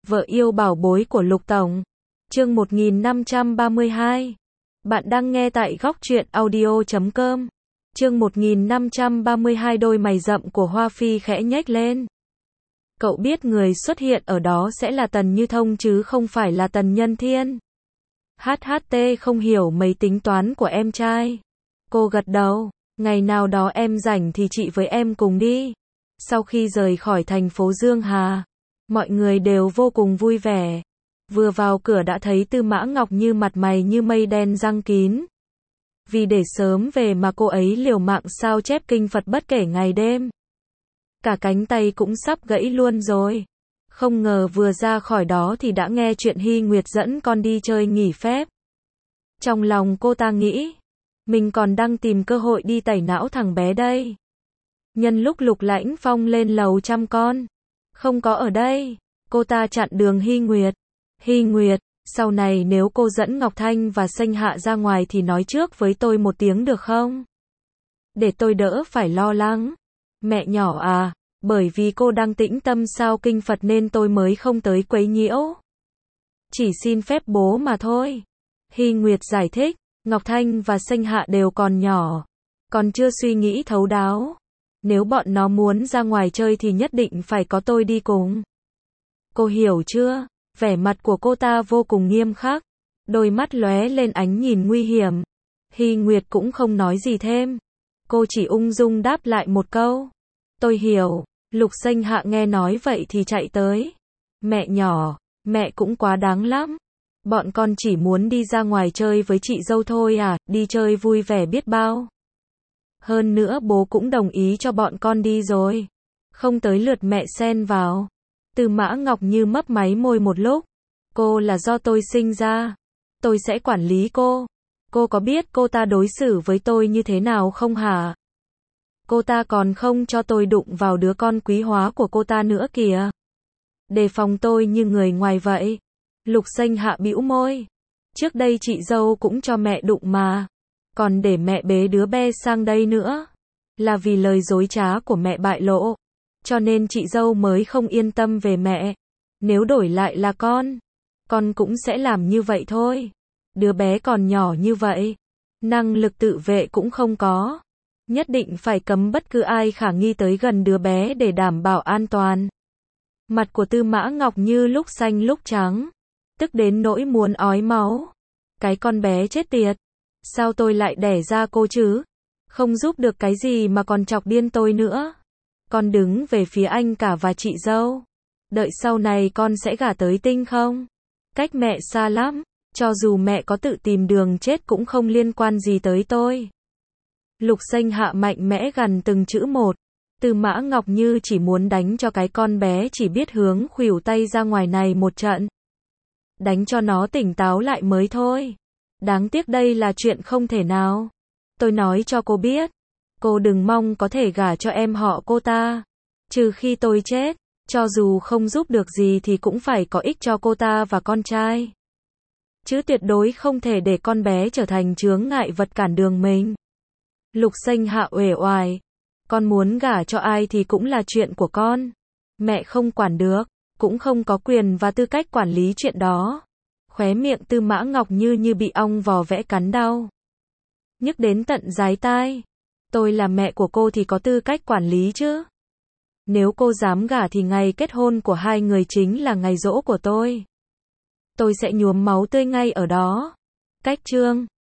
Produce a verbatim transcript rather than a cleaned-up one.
Vợ yêu bảo bối của Lục Tổng. Chương một nghìn năm trăm ba mươi hai. Bạn đang nghe tại góc truyện audio chấm com. Chương một nghìn năm trăm ba mươi hai. Đôi mày rậm của Hoa Phi khẽ nhếch lên. Cậu biết người xuất hiện ở đó sẽ là Tần Như Thông chứ không phải là Tần Nhân Thiên. hát hát tê không hiểu mấy tính toán của em trai. Cô gật đầu. Ngày nào đó em rảnh thì chị với em cùng đi. Sau khi rời khỏi thành phố Dương Hà, mọi người đều vô cùng vui vẻ. Vừa vào cửa đã thấy Tư Mã Ngọc Như mặt mày như mây đen răng kín. Vì để sớm về mà cô ấy liều mạng sao chép kinh Phật bất kể ngày đêm. Cả cánh tay cũng sắp gãy luôn rồi. Không ngờ vừa ra khỏi đó thì đã nghe chuyện Hy Nguyệt dẫn con đi chơi nghỉ phép. Trong lòng cô ta nghĩ, mình còn đang tìm cơ hội đi tẩy não thằng bé đây. Nhân lúc Lục Lãnh Phong lên lầu chăm con, không có ở đây, cô ta chặn đường Hy Nguyệt. Hy Nguyệt, sau này nếu cô dẫn Ngọc Thanh và Sanh Hạ ra ngoài thì nói trước với tôi một tiếng được không? Để tôi đỡ phải lo lắng. Mẹ nhỏ à, bởi vì cô đang tĩnh tâm sao kinh Phật nên tôi mới không tới quấy nhiễu. Chỉ xin phép bố mà thôi. Hy Nguyệt giải thích, Ngọc Thanh và Sanh Hạ đều còn nhỏ, còn chưa suy nghĩ thấu đáo. Nếu bọn nó muốn ra ngoài chơi thì nhất định phải có tôi đi cùng. Cô hiểu chưa? Vẻ mặt của cô ta vô cùng nghiêm khắc, đôi mắt lóe lên ánh nhìn nguy hiểm. Hy Nguyệt cũng không nói gì thêm. Cô chỉ ung dung đáp lại một câu. Tôi hiểu. Lục Sanh Hạ nghe nói vậy thì chạy tới. Mẹ nhỏ, mẹ cũng quá đáng lắm. Bọn con chỉ muốn đi ra ngoài chơi với chị dâu thôi à, đi chơi vui vẻ biết bao. Hơn nữa bố cũng đồng ý cho bọn con đi rồi. Không tới lượt mẹ xen vào. Tư Mã Ngọc Như mấp máy môi một lúc. Cô là do tôi sinh ra. Tôi sẽ quản lý cô. Cô có biết cô ta đối xử với tôi như thế nào không hả? Cô ta còn không cho tôi đụng vào đứa con quý hóa của cô ta nữa kìa. Đề phòng tôi như người ngoài vậy. Lục Sanh Hạ bĩu môi. Trước đây chị dâu cũng cho mẹ đụng mà. Còn để mẹ bế đứa bé sang đây nữa. Là vì lời dối trá của mẹ bại lộ. Cho nên chị dâu mới không yên tâm về mẹ. Nếu đổi lại là con, con cũng sẽ làm như vậy thôi. Đứa bé còn nhỏ như vậy, năng lực tự vệ cũng không có. Nhất định phải cấm bất cứ ai khả nghi tới gần đứa bé để đảm bảo an toàn. Mặt của Tư Mã Ngọc Như lúc xanh lúc trắng, tức đến nỗi muốn ói máu. Cái con bé chết tiệt. Sao tôi lại đẻ ra cô chứ? Không giúp được cái gì mà còn chọc điên tôi nữa. Con đứng về phía anh cả và chị dâu. Đợi sau này con sẽ gả tới Tinh không? Cách mẹ xa lắm. Cho dù mẹ có tự tìm đường chết cũng không liên quan gì tới tôi. Lục Sanh Hạ mạnh mẽ gằn từng chữ một. Tư Mã Ngọc Như chỉ muốn đánh cho cái con bé chỉ biết hướng khuỷu tay ra ngoài này một trận. Đánh cho nó tỉnh táo lại mới thôi. Đáng tiếc đây là chuyện không thể nào. Tôi nói cho cô biết. Cô đừng mong có thể gả cho em họ cô ta. Trừ khi tôi chết, cho dù không giúp được gì thì cũng phải có ích cho cô ta và con trai. Chứ tuyệt đối không thể để con bé trở thành chướng ngại vật cản đường mình. Lục Sanh Hạ uể oải. Con muốn gả cho ai thì cũng là chuyện của con. Mẹ không quản được, cũng không có quyền và tư cách quản lý chuyện đó. Khóe miệng Tư Mã Ngọc Như như bị ong vò vẽ cắn đau. Nhức đến tận dái tai. Tôi là mẹ của cô thì có tư cách quản lý chứ. Nếu cô dám gả thì ngày kết hôn của hai người chính là ngày giỗ của tôi. Tôi sẽ nhuốm máu tươi ngay ở đó. Cách chương